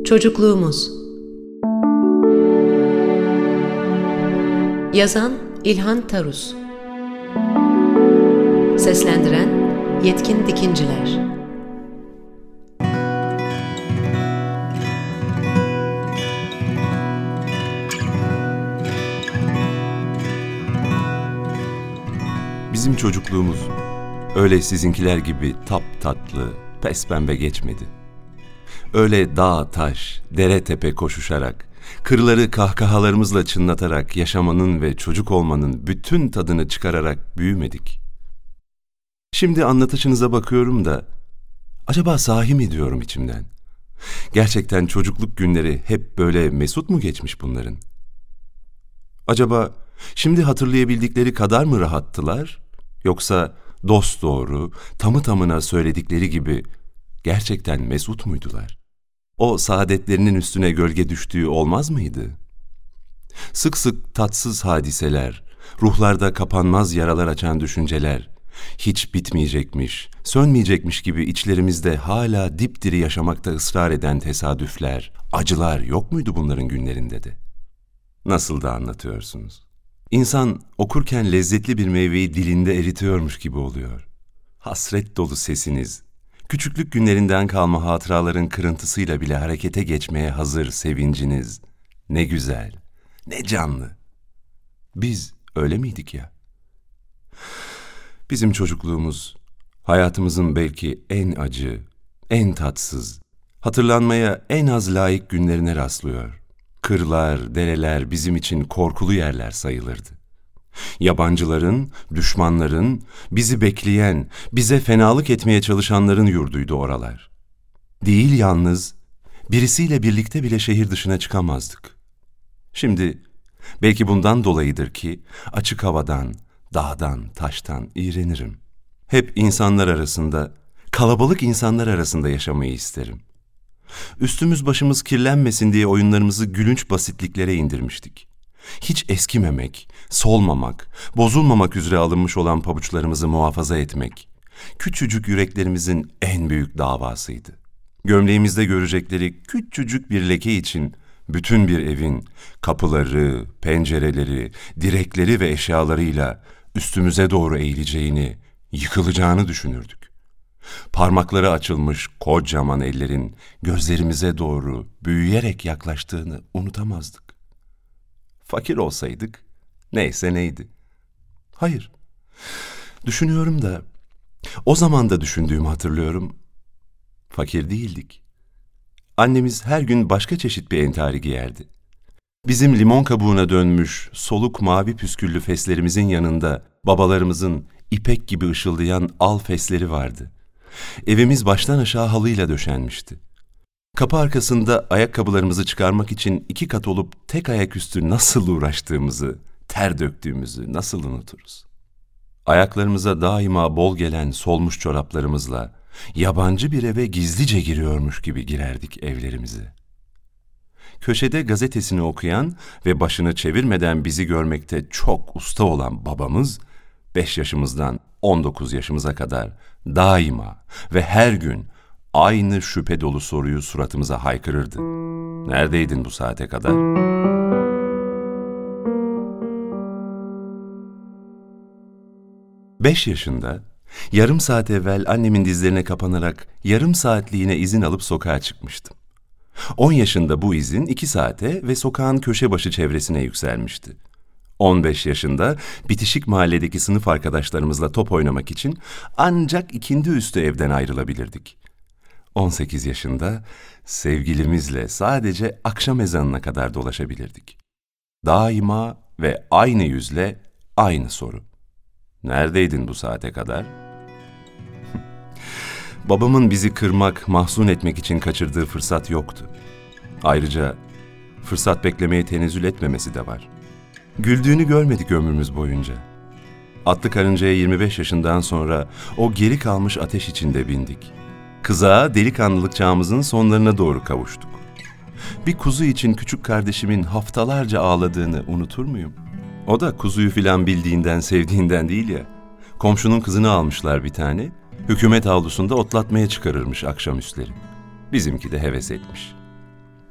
Çocukluğumuz. Yazan İlhan Tarus. Seslendiren Yetkin Dikinciler. Bizim çocukluğumuz öyle sizinkiler gibi taptatlı, pespembe geçmedi. Öyle dağ, taş, dere tepe koşuşarak, kırları kahkahalarımızla çınlatarak yaşamanın ve çocuk olmanın bütün tadını çıkararak büyümedik. Şimdi anlatışınıza bakıyorum da, acaba sahi mi diyorum içimden? Gerçekten çocukluk günleri hep böyle mesut mu geçmiş bunların? Acaba şimdi hatırlayabildikleri kadar mı rahattılar? Yoksa dosdoğru, tamı tamına söyledikleri gibi gerçekten mesut muydular? O saadetlerinin üstüne gölge düştüğü olmaz mıydı? Sık sık tatsız hadiseler, ruhlarda kapanmaz yaralar açan düşünceler, hiç bitmeyecekmiş, sönmeyecekmiş gibi içlerimizde hala dipdiri yaşamakta ısrar eden tesadüfler, acılar yok muydu bunların günlerinde de? Nasıl da anlatıyorsunuz? İnsan okurken lezzetli bir meyveyi dilinde eritiyormuş gibi oluyor. Hasret dolu sesiniz, küçüklük günlerinden kalma hatıraların kırıntısıyla bile harekete geçmeye hazır sevinciniz. Ne güzel, ne canlı. Biz öyle miydik ya? Bizim çocukluğumuz, hayatımızın belki en acı, en tatsız, hatırlanmaya en az layık günlerine rastlıyor. Kırlar, dereler bizim için korkulu yerler sayılırdı. Yabancıların, düşmanların, bizi bekleyen, bize fenalık etmeye çalışanların yurduydu oralar. Değil yalnız, birisiyle birlikte bile şehir dışına çıkamazdık. Şimdi, belki bundan dolayıdır ki açık havadan, dağdan, taştan iğrenirim. Hep insanlar arasında, kalabalık insanlar arasında yaşamayı isterim. Üstümüz başımız kirlenmesin diye oyunlarımızı gülünç basitliklere indirmiştik. Hiç eskimemek, solmamak, bozulmamak üzere alınmış olan pabuçlarımızı muhafaza etmek, küçücük yüreklerimizin en büyük davasıydı. Gömleğimizde görecekleri küçücük bir leke için bütün bir evin kapıları, pencereleri, direkleri ve eşyalarıyla üstümüze doğru eğileceğini, yıkılacağını düşünürdük. Parmakları açılmış kocaman ellerin gözlerimize doğru büyüyerek yaklaştığını unutamazdık. Fakir olsaydık neyse neydi. Hayır, düşünüyorum da o zaman da düşündüğümü hatırlıyorum. Fakir değildik. Annemiz her gün başka çeşit bir entari giyerdi. Bizim limon kabuğuna dönmüş soluk mavi püsküllü feslerimizin yanında babalarımızın ipek gibi ışıldayan al fesleri vardı. Evimiz baştan aşağı halıyla döşenmişti. Kapı arkasında ayakkabılarımızı çıkarmak için 2 kat olup tek ayaküstü nasıl uğraştığımızı, ter döktüğümüzü nasıl unuturuz? Ayaklarımıza daima bol gelen solmuş çoraplarımızla yabancı bir eve gizlice giriyormuş gibi girerdik evlerimize. Köşede gazetesini okuyan ve başını çevirmeden bizi görmekte çok usta olan babamız, 5 yaşımızdan 19 yaşımıza kadar daima ve her gün aynı şüphe dolu soruyu suratımıza haykırırdı. Neredeydin bu saate kadar? Beş yaşında, yarım saat evvel annemin dizlerine kapanarak yarım saatliğine izin alıp sokağa çıkmıştım. 10 yaşında bu izin 2 saate ve sokağın köşe başı çevresine yükselmişti. 15 yaşında bitişik mahalledeki sınıf arkadaşlarımızla top oynamak için ancak ikindi üstü evden ayrılabilirdik. 18 yaşında sevgilimizle sadece akşam ezanına kadar dolaşabilirdik. Daima ve aynı yüzle aynı soru. Neredeydin bu saate kadar? Babamın bizi kırmak, mahzun etmek için kaçırdığı fırsat yoktu. Ayrıca fırsat beklemeye tenezzül etmemesi de var. Güldüğünü görmedik ömrümüz boyunca. Atlı karıncaya 25 yaşından sonra o geri kalmış ateş içinde bindik. Kızağa delikanlılık çağımızın sonlarına doğru kavuştuk. Bir kuzu için küçük kardeşimin haftalarca ağladığını unutur muyum? O da kuzuyu filan bildiğinden, sevdiğinden değil ya. Komşunun kızını almışlar bir tane, hükümet avlusunda otlatmaya çıkarırmış akşamüstleri. Bizimki de heves etmiş.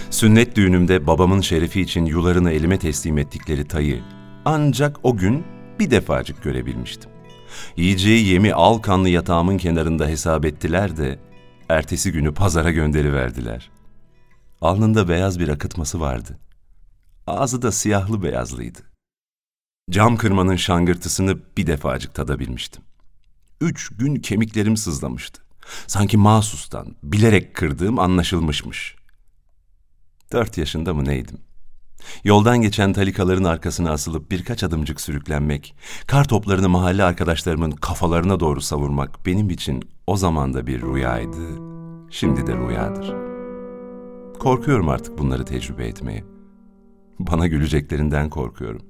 Sünnet düğünümde babamın şerefi için yularını elime teslim ettikleri tayı ancak o gün bir defacık görebilmiştim. Yiyeceği yemi al kanlı yatağımın kenarında hesap ettiler de ertesi günü pazara gönderiverdiler. Alnında beyaz bir akıtması vardı. Ağzı da siyahlı beyazlıydı. Cam kırmanın şangırtısını bir defacık tadabilmiştim. 3 gün kemiklerim sızlamıştı. Sanki mahsustan, bilerek kırdığım anlaşılmışmış. 4 yaşında mı neydim? Yoldan geçen talikaların arkasına asılıp birkaç adımcık sürüklenmek, kar toplarını mahalle arkadaşlarımın kafalarına doğru savurmak benim için o zaman da bir rüyaydı, şimdi de rüyadır. Korkuyorum artık bunları tecrübe etmeye. Bana güleceklerinden korkuyorum.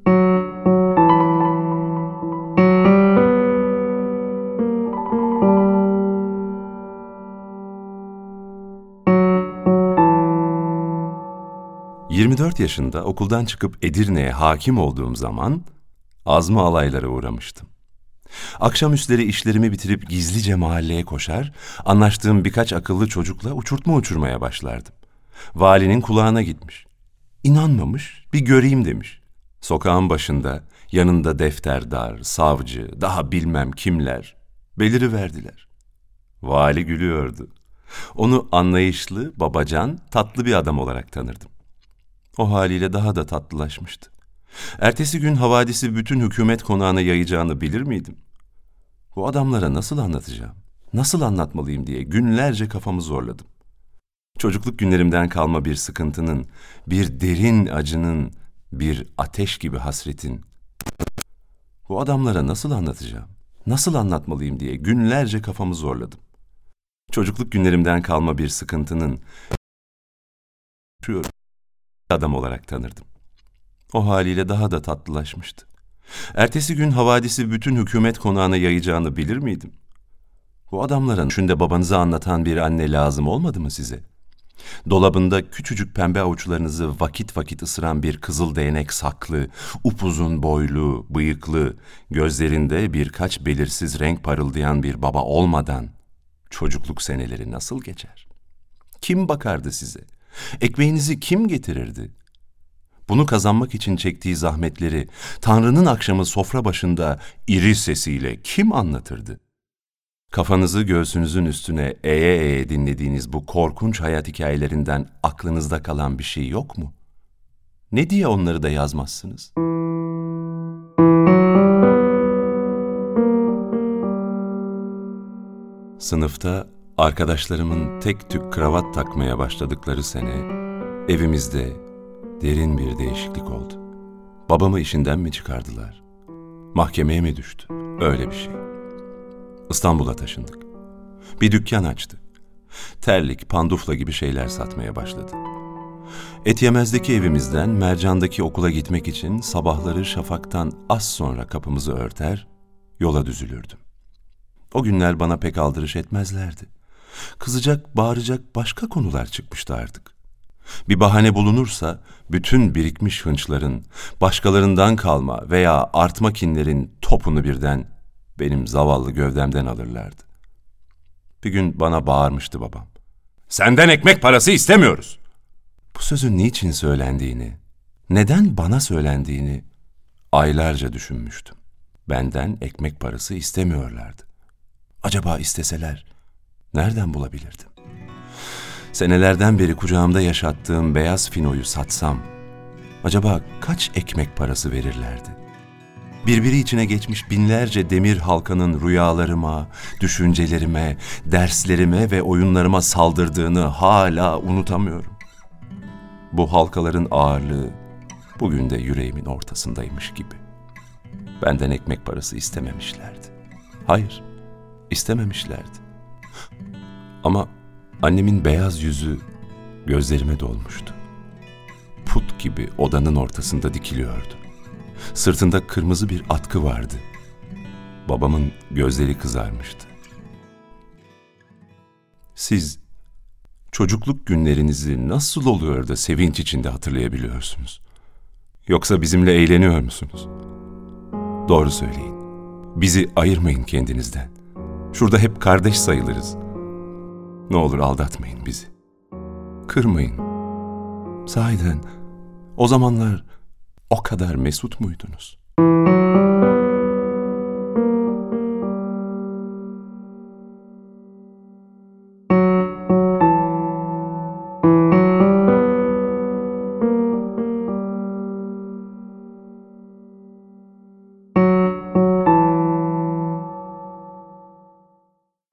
...24 yaşında okuldan çıkıp Edirne'ye hakim olduğum zaman... ...azmi alaylara uğramıştım. Akşamüstleri işlerimi bitirip gizlice mahalleye koşar... ...anlaştığım birkaç akıllı çocukla uçurtma uçurmaya başlardım. Valinin kulağına gitmiş. İnanmamış, bir göreyim demiş. Sokağın başında, yanında defterdar, savcı, daha bilmem kimler... ...beliriverdiler. Vali gülüyordu. Onu anlayışlı, babacan, tatlı bir adam olarak tanırdım. O haliyle daha da tatlılaşmıştı. Ertesi gün havadisi bütün hükümet konağına yayacağını bilir miydim? Bu adamlara nasıl anlatacağım, nasıl anlatmalıyım diye günlerce kafamı zorladım. Çocukluk günlerimden kalma bir sıkıntının, bir derin acının, bir ateş gibi hasretin. Bu adamlara nasıl anlatacağım, nasıl anlatmalıyım diye günlerce kafamı zorladım. Çocukluk günlerimden kalma bir sıkıntının, adam olarak tanırdım. O haliyle daha da tatlılaşmıştı. Ertesi gün havadisi bütün hükümet konağına yayacağını bilir miydim? Bu adamların şunda babanıza anlatan bir anne lazım olmadı mı size? Dolabında küçücük pembe avuçlarınızı vakit vakit ısıran bir kızıl değnek saklı, upuzun boylu, bıyıklı, gözlerinde birkaç belirsiz renk parıldayan bir baba olmadan çocukluk seneleri nasıl geçer? Kim bakardı size? Ekmeğinizi kim getirirdi? Bunu kazanmak için çektiği zahmetleri Tanrı'nın akşamı sofra başında iri sesiyle kim anlatırdı? Kafanızı göğsünüzün üstüne eğe eğe dinlediğiniz bu korkunç hayat hikayelerinden aklınızda kalan bir şey yok mu? Ne diye onları da yazmazsınız? Sınıfta arkadaşlarımın tek tük kravat takmaya başladıkları sene evimizde derin bir değişiklik oldu. Babamı işinden mi çıkardılar? Mahkemeye mi düştü? Öyle bir şey. İstanbul'a taşındık. Bir dükkan açtı. Terlik, pandufla gibi şeyler satmaya başladı. Etyemez'deki evimizden Mercan'daki okula gitmek için sabahları şafaktan az sonra kapımızı örter, yola düzülürdüm. O günler bana pek aldırış etmezlerdi. Kızacak, bağıracak başka konular çıkmıştı artık. Bir bahane bulunursa bütün birikmiş hınçların, başkalarından kalma veya artma kinlerin topunu birden benim zavallı gövdemden alırlardı. Bir gün bana bağırmıştı babam. "Senden ekmek parası istemiyoruz." Bu sözün niçin söylendiğini, neden bana söylendiğini aylarca düşünmüştüm. Benden ekmek parası istemiyorlardı. Acaba isteseler nereden bulabilirdim? Senelerden beri kucağımda yaşattığım beyaz finoyu satsam, acaba kaç ekmek parası verirlerdi? Birbiri içine geçmiş binlerce demir halkanın rüyalarıma, düşüncelerime, derslerime ve oyunlarıma saldırdığını hala unutamıyorum. Bu halkaların ağırlığı bugün de yüreğimin ortasındaymış gibi. Benden ekmek parası istememişlerdi. Hayır, istememişlerdi. Ama annemin beyaz yüzü gözlerime dolmuştu. Put gibi odanın ortasında dikiliyordu. Sırtında kırmızı bir atkı vardı. Babamın gözleri kızarmıştı. Siz çocukluk günlerinizi nasıl oluyor da sevinç içinde hatırlayabiliyorsunuz? Yoksa bizimle eğleniyor musunuz? Doğru söyleyin. Bizi ayırmayın kendinizden. Şurada hep kardeş sayılırız. Ne olur aldatmayın bizi. Kırmayın. Sahiden o zamanlar o kadar mesut muydunuz?